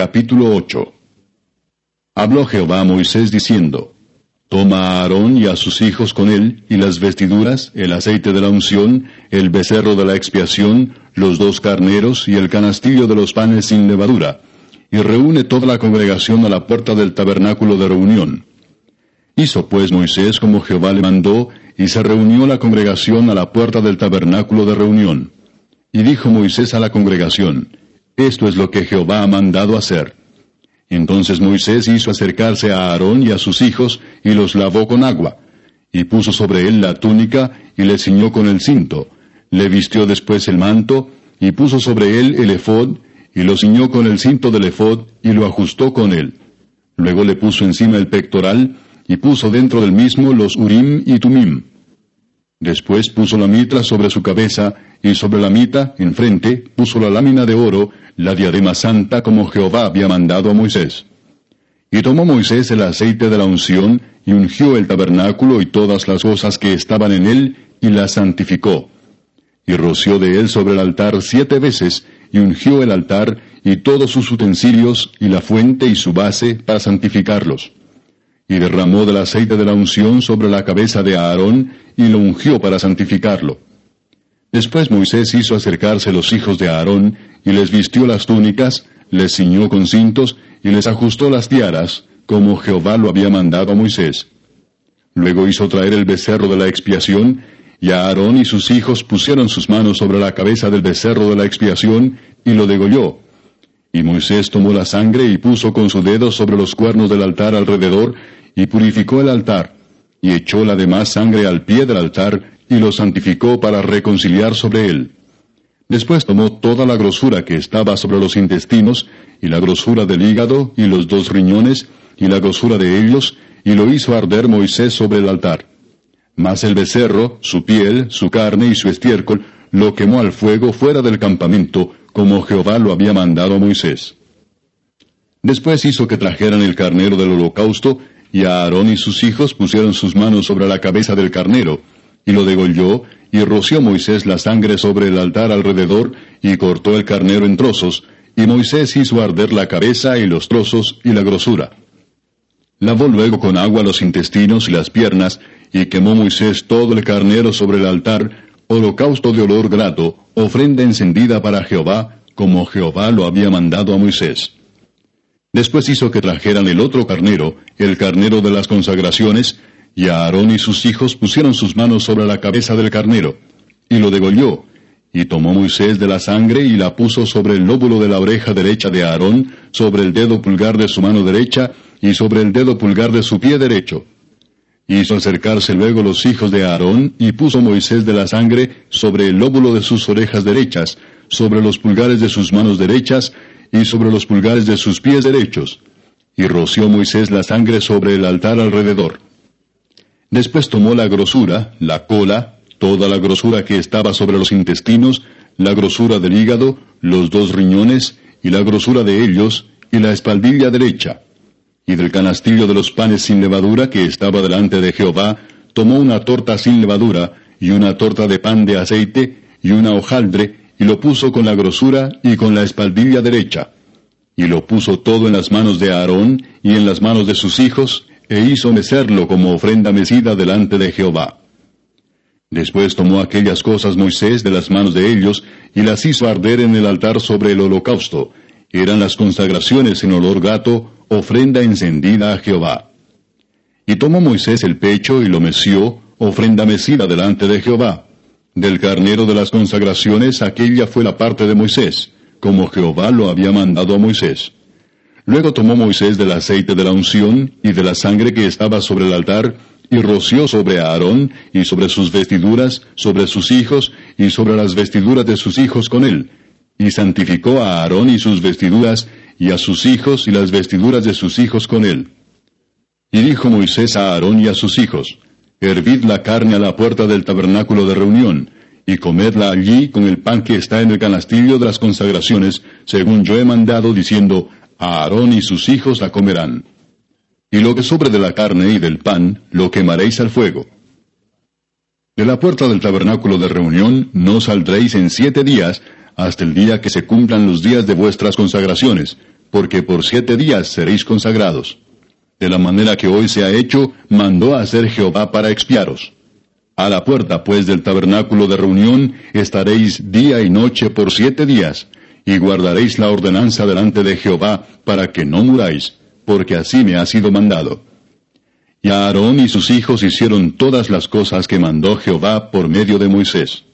Capítulo 8. Habló Jehová a Moisés diciendo: Toma a Aarón y a sus hijos con él, y las vestiduras, el aceite de la unción, el becerro de la expiación, los 2 carneros y el canastillo de los panes sin levadura, y reúne toda la congregación a la puerta del tabernáculo de reunión. Hizo pues Moisés como Jehová le mandó, y se reunió la congregación a la puerta del tabernáculo de reunión. Y dijo Moisés a la congregación: Esto es lo que Jehová ha mandado hacer. Entonces Moisés hizo acercarse a Aarón y a sus hijos, y los lavó con agua, y puso sobre él la túnica, y le ciñó con el cinto, le vistió después el manto, y puso sobre él el ephod, y lo ciñó con el cinto del ephod, y lo ajustó con él. Luego le puso encima el pectoral, y puso dentro del mismo los Urim y Tumim. Después puso la mitra sobre su cabeza, y sobre la mitra, enfrente, puso la lámina de oro, la diadema santa, como Jehová había mandado a Moisés. Y tomó Moisés el aceite de la unción, y ungió el tabernáculo y todas las cosas que estaban en él, y las santificó. Y roció de él sobre el altar 7 veces, y ungió el altar, y todos sus utensilios, y la fuente y su base, para santificarlos. Y derramó del aceite de la unción sobre la cabeza de Aarón, y lo ungió para santificarlo. Después Moisés hizo acercarse los hijos de Aarón, y les vistió las túnicas, les ciñó con cintos, y les ajustó las tiaras, como Jehová lo había mandado a Moisés. Luego hizo traer el becerro de la expiación, y Aarón y sus hijos pusieron sus manos sobre la cabeza del becerro de la expiación, y lo degolló. Y Moisés tomó la sangre y puso con su dedo sobre los cuernos del altar alrededor, y purificó el altar, y echó la demás sangre al pie del altar, y lo santificó para reconciliar sobre él. Después tomó toda la grosura que estaba sobre los intestinos, y la grosura del hígado, y los 2 riñones, y la grosura de ellos, y lo hizo arder Moisés sobre el altar. Mas el becerro, su piel, su carne y su estiércol, lo quemó al fuego fuera del campamento, como Jehová lo había mandado a Moisés. Después hizo que trajeran el carnero del holocausto, y Aarón y sus hijos pusieron sus manos sobre la cabeza del carnero, y lo degolló, y roció Moisés la sangre sobre el altar alrededor, y cortó el carnero en trozos, y Moisés hizo arder la cabeza y los trozos y la grosura. Lavó luego con agua los intestinos y las piernas, y quemó Moisés todo el carnero sobre el altar, holocausto de olor grato, ofrenda encendida para Jehová, como Jehová lo había mandado a Moisés. Después hizo que trajeran el otro carnero, el carnero de las consagraciones, y Aarón y sus hijos pusieron sus manos sobre la cabeza del carnero, y lo degolló, y tomó Moisés de la sangre y la puso sobre el lóbulo de la oreja derecha de Aarón, sobre el dedo pulgar de su mano derecha, y sobre el dedo pulgar de su pie derecho. Hizo acercarse luego los hijos de Aarón, y puso Moisés de la sangre sobre el lóbulo de sus orejas derechas, sobre los pulgares de sus manos derechas, y sobre los pulgares de sus pies derechos. Y roció Moisés la sangre sobre el altar alrededor. Después tomó la grosura, la cola, toda la grosura que estaba sobre los intestinos, la grosura del hígado, los 2 riñones, y la grosura de ellos, y la espaldilla derecha. Y del canastillo de los panes sin levadura que estaba delante de Jehová, tomó una torta sin levadura, y una torta de pan de aceite, y una hojaldre, y lo puso con la grosura y con la espaldilla derecha. Y lo puso todo en las manos de Aarón, y en las manos de sus hijos, e hizo mecerlo como ofrenda mecida delante de Jehová. Después tomó aquellas cosas Moisés de las manos de ellos, y las hizo arder en el altar sobre el holocausto. Eran las consagraciones en olor grato, ofrenda encendida a Jehová. Y tomó Moisés el pecho y lo meció, ofrenda mecida delante de Jehová. Del carnero de las consagraciones aquella fue la parte de Moisés, como Jehová lo había mandado a Moisés. Luego tomó Moisés del aceite de la unción y de la sangre que estaba sobre el altar, y roció sobre Aarón, y sobre sus vestiduras, sobre sus hijos, y sobre las vestiduras de sus hijos con él. Y santificó a Aarón y sus vestiduras, y a sus hijos y las vestiduras de sus hijos con él. Y dijo Moisés a Aarón y a sus hijos: Hervid la carne a la puerta del tabernáculo de reunión, y comedla allí con el pan que está en el canastillo de las consagraciones, según yo he mandado, diciendo: Aarón y sus hijos la comerán. Y lo que sobre de la carne y del pan, lo quemaréis al fuego. De la puerta del tabernáculo de reunión no saldréis en 7 días, hasta el día que se cumplan los días de vuestras consagraciones, porque por 7 días seréis consagrados. De la manera que hoy se ha hecho, mandó a hacer Jehová para expiaros. A la puerta, pues, del tabernáculo de reunión estaréis día y noche por 7 días, y guardaréis la ordenanza delante de Jehová, para que no muráis, porque así me ha sido mandado. Y Aarón y sus hijos hicieron todas las cosas que mandó Jehová por medio de Moisés.